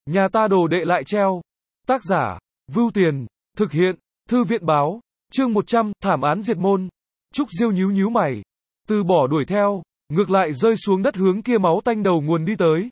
Nhà ta đồ đệ lại treo. Tác giả, Vưu Tiền, thực hiện, Thư viện báo, chương 100, thảm án diệt môn. Trúc Diêu nhíu nhíu mày, từ bỏ đuổi theo, ngược lại rơi xuống đất hướng kia máu tanh đầu nguồn đi tới.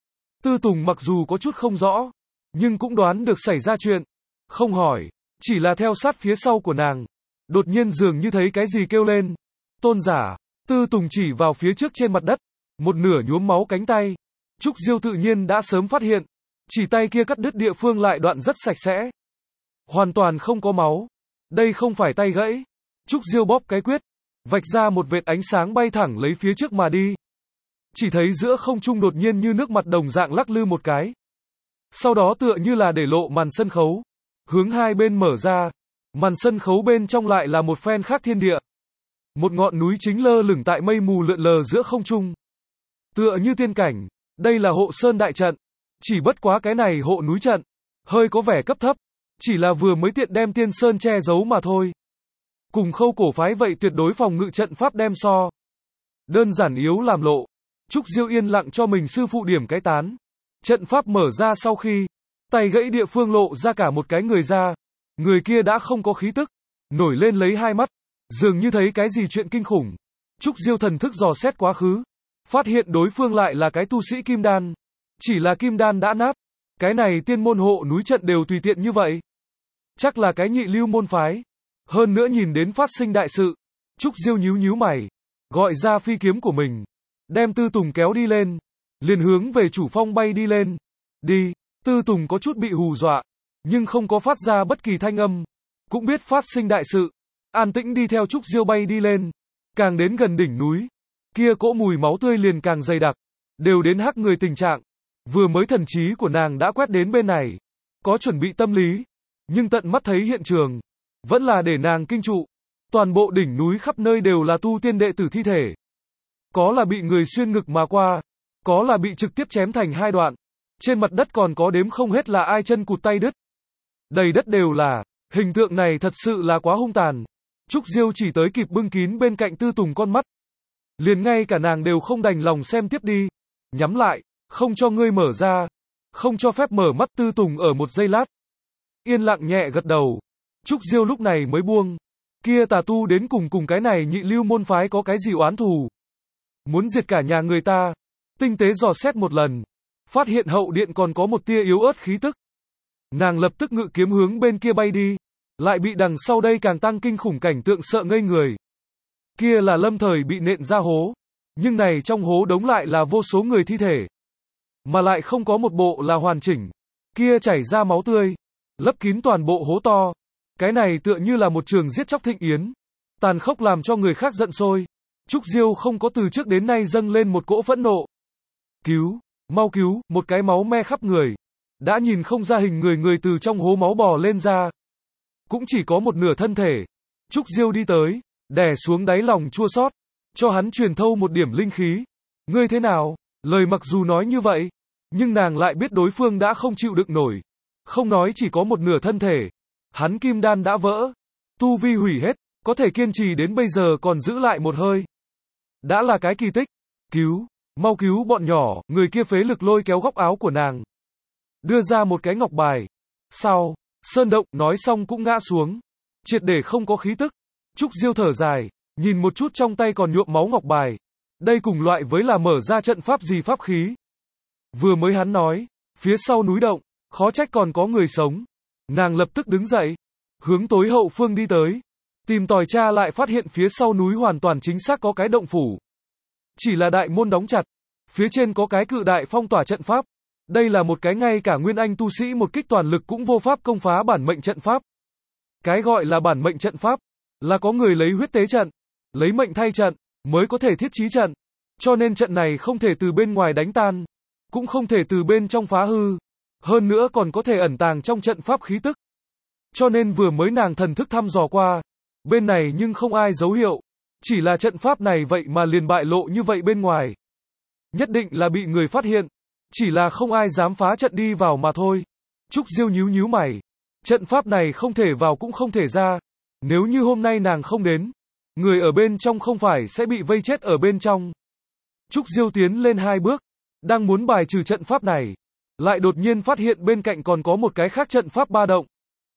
Tư Tùng mặc dù có chút không rõ, nhưng cũng đoán được xảy ra chuyện, không hỏi, chỉ là theo sát phía sau của nàng. Đột nhiên dường như thấy cái gì kêu lên. Tôn giả, Tư Tùng chỉ vào phía trước trên mặt đất, một nửa nhuốm máu cánh tay. Trúc Diêu tự nhiên đã sớm phát hiện, chỉ tay kia cắt đứt địa phương lại đoạn rất sạch sẽ. Hoàn toàn không có máu. Đây không phải tay gãy. Trúc Diêu bóp cái quyết, vạch ra một vệt ánh sáng bay thẳng lấy phía trước mà đi. Chỉ thấy giữa không trung đột nhiên như nước mặt đồng dạng lắc lư một cái. Sau đó tựa như là để lộ màn sân khấu, hướng hai bên mở ra. Màn sân khấu bên trong lại là một phen khác thiên địa. Một ngọn núi chính lơ lửng tại mây mù lượn lờ giữa không trung. Tựa như tiên cảnh, đây là hộ sơn đại trận. Chỉ bất quá cái này hộ núi trận, hơi có vẻ cấp thấp. Chỉ là vừa mới tiện đem tiên sơn che giấu mà thôi. Cùng Khâu cổ phái vậy tuyệt đối phòng ngự trận pháp đem so. Đơn giản yếu làm lộ. Trúc Diêu yên lặng cho mình sư phụ điểm cái tán. Trận pháp mở ra sau khi, tay gãy địa phương lộ ra cả một cái người ra. Người kia đã không có khí tức, nổi lên lấy hai mắt, dường như thấy cái gì chuyện kinh khủng. Trúc Diêu thần thức dò xét quá khứ, phát hiện đối phương lại là cái tu sĩ kim đan. Chỉ là kim đan đã nát, cái này tiên môn hộ núi trận đều tùy tiện như vậy. Chắc là cái nhị lưu môn phái. Hơn nữa nhìn đến phát sinh đại sự, Trúc Diêu nhíu nhíu mày, gọi ra phi kiếm của mình, đem Tư Tùng kéo đi lên, liền hướng về chủ phong bay đi lên. Đi, Tư Tùng có chút bị hù dọa, nhưng không có phát ra bất kỳ thanh âm, cũng biết phát sinh đại sự, an tĩnh đi theo Trúc Diêu bay đi lên. Càng đến gần đỉnh núi, kia cỗ mùi máu tươi liền càng dày đặc, đều đến hắc người tình trạng. Vừa mới thần trí của nàng đã quét đến bên này, có chuẩn bị tâm lý, nhưng tận mắt thấy hiện trường, vẫn là để nàng kinh trụ. Toàn bộ đỉnh núi khắp nơi đều là tu tiên đệ tử thi thể. Có là bị người xuyên ngực mà qua, có là bị trực tiếp chém thành hai đoạn. Trên mặt đất còn có đếm không hết là ai chân cụt tay đứt. Đầy đất đều là, hình tượng này thật sự là quá hung tàn. Trúc Diêu chỉ tới kịp bưng kín bên cạnh Tư Tùng con mắt. Liền ngay cả nàng đều không đành lòng xem tiếp đi. Nhắm lại, không cho ngươi mở ra, không cho phép mở mắt. Tư Tùng ở một giây lát, yên lặng nhẹ gật đầu. Trúc Diêu lúc này mới buông. Kia tà tu đến cùng cái này nhị lưu môn phái có cái gì oán thù, muốn diệt cả nhà người ta. Tinh tế dò xét một lần, phát hiện hậu điện còn có một tia yếu ớt khí tức. Nàng lập tức ngự kiếm hướng bên kia bay đi, lại bị đằng sau đây càng tăng kinh khủng cảnh tượng sợ ngây người. Kia là lâm thời bị nện ra hố, nhưng này trong hố đống lại là vô số người thi thể, mà lại không có một bộ là hoàn chỉnh. Kia chảy ra máu tươi, lấp kín toàn bộ hố to. Cái này tựa như là một trường giết chóc thịnh yến, tàn khốc làm cho người khác giận sôi. Trúc Diêu không có từ trước đến nay dâng lên một cỗ phẫn nộ. Cứu, mau cứu, một cái máu me khắp người. Đã nhìn không ra hình người từ trong hố máu bò lên ra. Cũng chỉ có một nửa thân thể. Trúc Diêu đi tới, đè xuống đáy lòng chua xót, cho hắn truyền thâu một điểm linh khí. Ngươi thế nào? Lời mặc dù nói như vậy, nhưng nàng lại biết đối phương đã không chịu đựng nổi. Không nói chỉ có một nửa thân thể, hắn kim đan đã vỡ, tu vi hủy hết, có thể kiên trì đến bây giờ còn giữ lại một hơi, đã là cái kỳ tích. Cứu, mau cứu bọn nhỏ. Người kia phế lực lôi kéo góc áo của nàng, đưa ra một cái ngọc bài. Sau, sơn động, nói xong cũng ngã xuống, triệt để không có khí tức. Trúc Diêu thở dài, nhìn một chút trong tay còn nhuộm máu ngọc bài. Đây cùng loại với là mở ra trận pháp gì pháp khí. Vừa mới hắn nói, phía sau núi động, khó trách còn có người sống. Nàng lập tức đứng dậy, hướng tối hậu phương đi tới, tìm tòi tra lại phát hiện phía sau núi hoàn toàn chính xác có cái động phủ. Chỉ là đại môn đóng chặt, phía trên có cái cự đại phong tỏa trận pháp. Đây là một cái ngay cả nguyên anh tu sĩ một kích toàn lực cũng vô pháp công phá bản mệnh trận pháp. Cái gọi là bản mệnh trận pháp, là có người lấy huyết tế trận, lấy mệnh thay trận, mới có thể thiết trí trận. Cho nên trận này không thể từ bên ngoài đánh tan, cũng không thể từ bên trong phá hư. Hơn nữa còn có thể ẩn tàng trong trận pháp khí tức. Cho nên vừa mới nàng thần thức thăm dò qua, bên này nhưng không ai dấu hiệu. Chỉ là trận pháp này vậy mà liền bại lộ như vậy bên ngoài. Nhất định là bị người phát hiện, chỉ là không ai dám phá trận đi vào mà thôi. Trúc Diêu nhíu nhíu mày. Trận pháp này không thể vào cũng không thể ra. Nếu như hôm nay nàng không đến, người ở bên trong không phải sẽ bị vây chết ở bên trong. Trúc Diêu tiến lên hai bước, đang muốn bài trừ trận pháp này. lại đột nhiên phát hiện bên cạnh còn có một cái khác trận pháp ba động.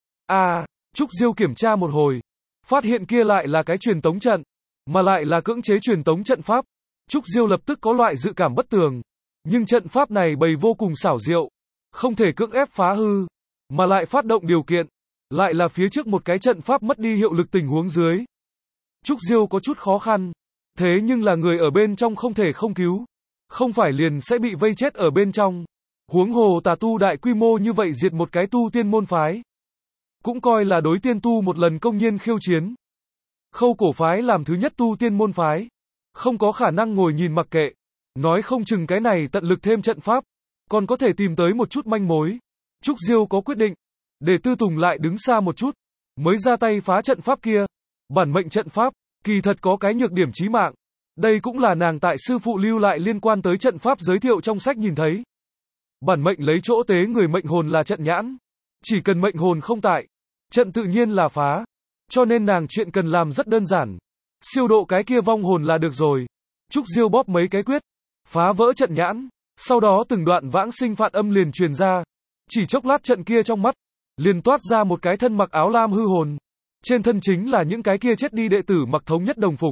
Trúc Diêu kiểm tra một hồi, phát hiện kia lại là cái truyền tống trận, mà lại là cưỡng chế truyền tống trận pháp. Trúc Diêu lập tức có loại dự cảm bất tường, nhưng trận pháp này bày vô cùng xảo diệu, không thể cưỡng ép phá hư, mà lại phát động điều kiện, lại là phía trước một cái trận pháp mất đi hiệu lực tình huống dưới. Trúc Diêu có chút khó khăn, thế nhưng là người ở bên trong không thể không cứu, không phải liền sẽ bị vây chết ở bên trong. Huống hồ tà tu đại quy mô như vậy diệt một cái tu tiên môn phái, cũng coi là đối tiên tu một lần công nhiên khiêu chiến. Khâu cổ phái làm thứ nhất tu tiên môn phái, không có khả năng ngồi nhìn mặc kệ, nói không chừng cái này tận lực thêm trận pháp, còn có thể tìm tới một chút manh mối. Trúc Diêu có quyết định, để Tư Tùng lại đứng xa một chút, mới ra tay phá trận pháp kia. Bản mệnh trận pháp, kỳ thật có cái nhược điểm chí mạng. Đây cũng là nàng tại sư phụ lưu lại liên quan tới trận pháp giới thiệu trong sách nhìn thấy. Bản mệnh lấy chỗ tế người mệnh hồn là trận nhãn. Chỉ cần mệnh hồn không tại, trận tự nhiên là phá. Cho nên nàng chuyện cần làm rất đơn giản. Siêu độ cái kia vong hồn là được rồi. Trúc Diêu bóp mấy cái quyết, phá vỡ trận nhãn. Sau đó từng đoạn vãng sinh phạt âm liền truyền ra. Chỉ chốc lát trận kia trong mắt, liền toát ra một cái thân mặc áo lam hư hồn. Trên thân chính là những cái kia chết đi đệ tử mặc thống nhất đồng phục.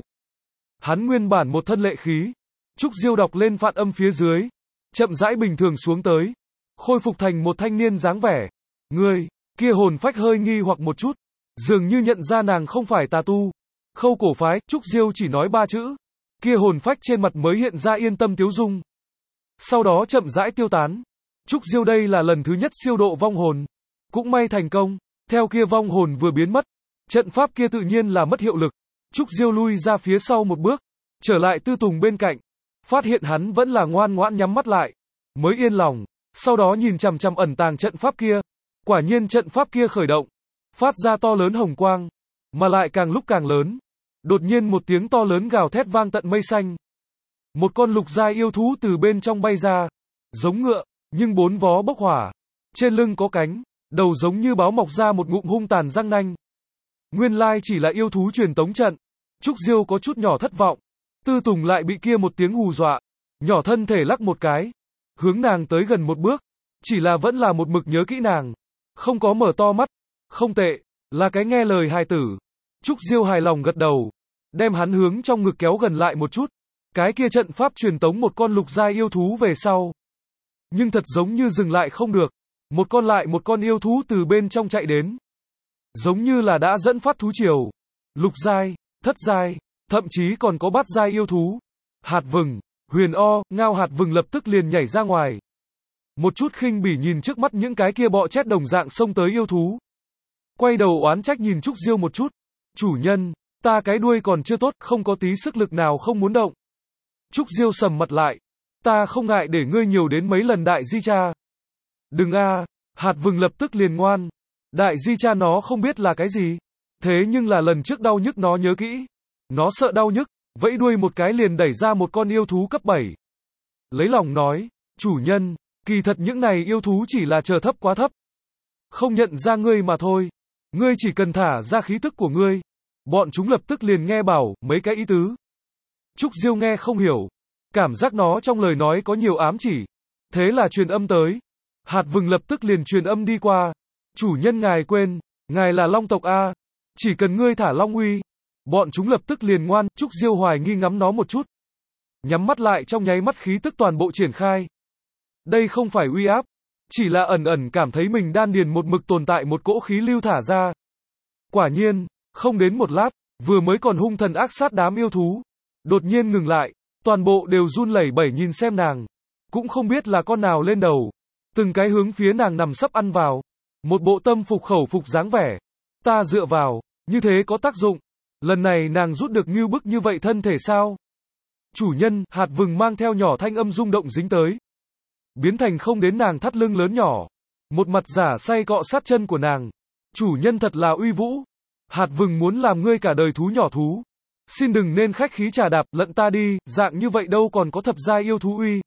Hắn nguyên bản một thân lệ khí. Trúc Diêu đọc lên phạt âm phía dưới, chậm rãi bình thường xuống tới, khôi phục thành một thanh niên dáng vẻ. Người kia hồn phách hơi nghi hoặc một chút, dường như nhận ra nàng không phải tà tu. Khâu cổ phái, Trúc Diêu chỉ nói 3 chữ. Kia hồn phách trên mặt mới hiện ra yên tâm tiếu dung. Sau đó chậm rãi tiêu tán. Trúc Diêu đây là lần thứ nhất siêu độ vong hồn. Cũng may thành công. Theo kia vong hồn vừa biến mất, trận pháp kia tự nhiên là mất hiệu lực. Trúc Diêu lui ra phía sau một bước, trở lại Tư Tùng bên cạnh, phát hiện hắn vẫn là ngoan ngoãn nhắm mắt lại, mới yên lòng. Sau đó nhìn chằm chằm ẩn tàng trận pháp kia. Quả nhiên trận pháp kia khởi động, phát ra to lớn hồng quang, mà lại càng lúc càng lớn. Đột nhiên một tiếng to lớn gào thét vang tận mây xanh. Một con lục giai yêu thú từ bên trong bay ra, giống ngựa, nhưng 4 vó bốc hỏa, trên lưng có cánh, đầu giống như báo mọc ra một ngụm hung tàn răng nanh. Nguyên lai chỉ là yêu thú truyền tống trận. Trúc Diêu có chút nhỏ thất vọng. Tư Tùng lại bị kia một tiếng hù dọa, nhỏ thân thể lắc một cái, hướng nàng tới gần một bước, chỉ là vẫn là một mực nhớ kỹ nàng, không có mở to mắt. Không tệ, là cái nghe lời hài tử. Trúc Diêu hài lòng gật đầu, đem hắn hướng trong ngực kéo gần lại một chút. Cái kia trận pháp truyền tống một con lục giai yêu thú về sau, nhưng thật giống như dừng lại không được, một con yêu thú từ bên trong chạy đến, giống như là đã dẫn phát thú triều. Lục giai, thất giai, thậm chí còn có bát giai yêu thú. Hạt vừng, huyền o, ngao hạt vừng lập tức liền nhảy ra ngoài, một chút khinh bỉ nhìn trước mắt những cái kia bọ chét đồng dạng xông tới yêu thú. Quay đầu oán trách nhìn Trúc Diêu một chút. Chủ nhân, ta cái đuôi còn chưa tốt, không có tí sức lực nào không muốn động. Trúc Diêu sầm mặt lại. Ta không ngại để ngươi nhiều đến mấy lần đại di cha. Đừng a. Hạt vừng lập tức liền ngoan. Đại di cha nó không biết là cái gì. Thế nhưng là lần trước đau nhức nó nhớ kỹ. Nó sợ đau nhức, vẫy đuôi một cái liền đẩy ra một con yêu thú cấp 7. Lấy lòng nói, chủ nhân, kỳ thật những này yêu thú chỉ là chờ thấp quá thấp, không nhận ra ngươi mà thôi. Ngươi chỉ cần thả ra khí tức của ngươi, bọn chúng lập tức liền nghe bảo, mấy cái ý tứ. Trúc Diêu nghe không hiểu, cảm giác nó trong lời nói có nhiều ám chỉ. Thế là truyền âm tới. Hạt vừng lập tức liền truyền âm đi qua. Chủ nhân ngài quên, ngài là long tộc A. Chỉ cần ngươi thả long uy, bọn chúng lập tức liền ngoan. Trúc Diêu hoài nghi ngắm nó một chút, nhắm mắt lại trong nháy mắt khí tức toàn bộ triển khai. Đây không phải uy áp, chỉ là ẩn ẩn cảm thấy mình đan điền một mực tồn tại một cỗ khí lưu thả ra. Quả nhiên, không đến một lát, vừa mới còn hung thần ác sát đám yêu thú, đột nhiên ngừng lại, toàn bộ đều run lẩy bẩy nhìn xem nàng, cũng không biết là con nào lên đầu, từng cái hướng phía nàng nằm sấp ăn vào, một bộ tâm phục khẩu phục dáng vẻ. Ta dựa vào, như thế có tác dụng, lần này nàng rút được ngưu bức như vậy thân thể sao? Chủ nhân, hạt vừng mang theo nhỏ thanh âm rung động dính tới, biến thành không đến nàng thắt lưng lớn nhỏ, một mặt giả say cọ sát chân của nàng. Chủ nhân thật là uy vũ, hạt vừng muốn làm ngươi cả đời thú nhỏ thú. Xin đừng nên khách khí trà đạp, lận ta đi, dạng như vậy đâu còn có thập giai yêu thú uy.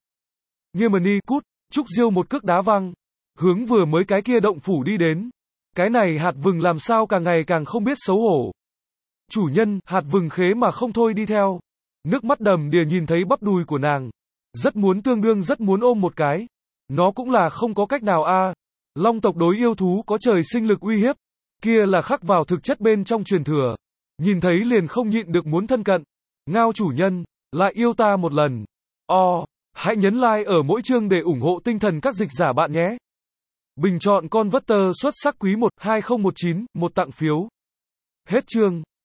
Nghiêm cút. Trúc Diêu một cước đá văng, hướng vừa mới cái kia động phủ đi đến. Cái này hạt vừng làm sao càng ngày càng không biết xấu hổ. Chủ nhân, hạt vừng khế mà không thôi đi theo. Nước mắt đầm đìa nhìn thấy bắp đùi của nàng, rất muốn ôm một cái. Nó cũng là không có cách nào a. Long tộc đối yêu thú có trời sinh lực uy hiếp. Kia là khắc vào thực chất bên trong truyền thừa. Nhìn thấy liền không nhịn được muốn thân cận. Ngao chủ nhân, lại yêu ta một lần. Hãy nhấn like ở mỗi chương để ủng hộ tinh thần các dịch giả bạn nhé. Bình chọn con vất tơ xuất sắc quý 1, 2019, một tặng phiếu. Hết chương.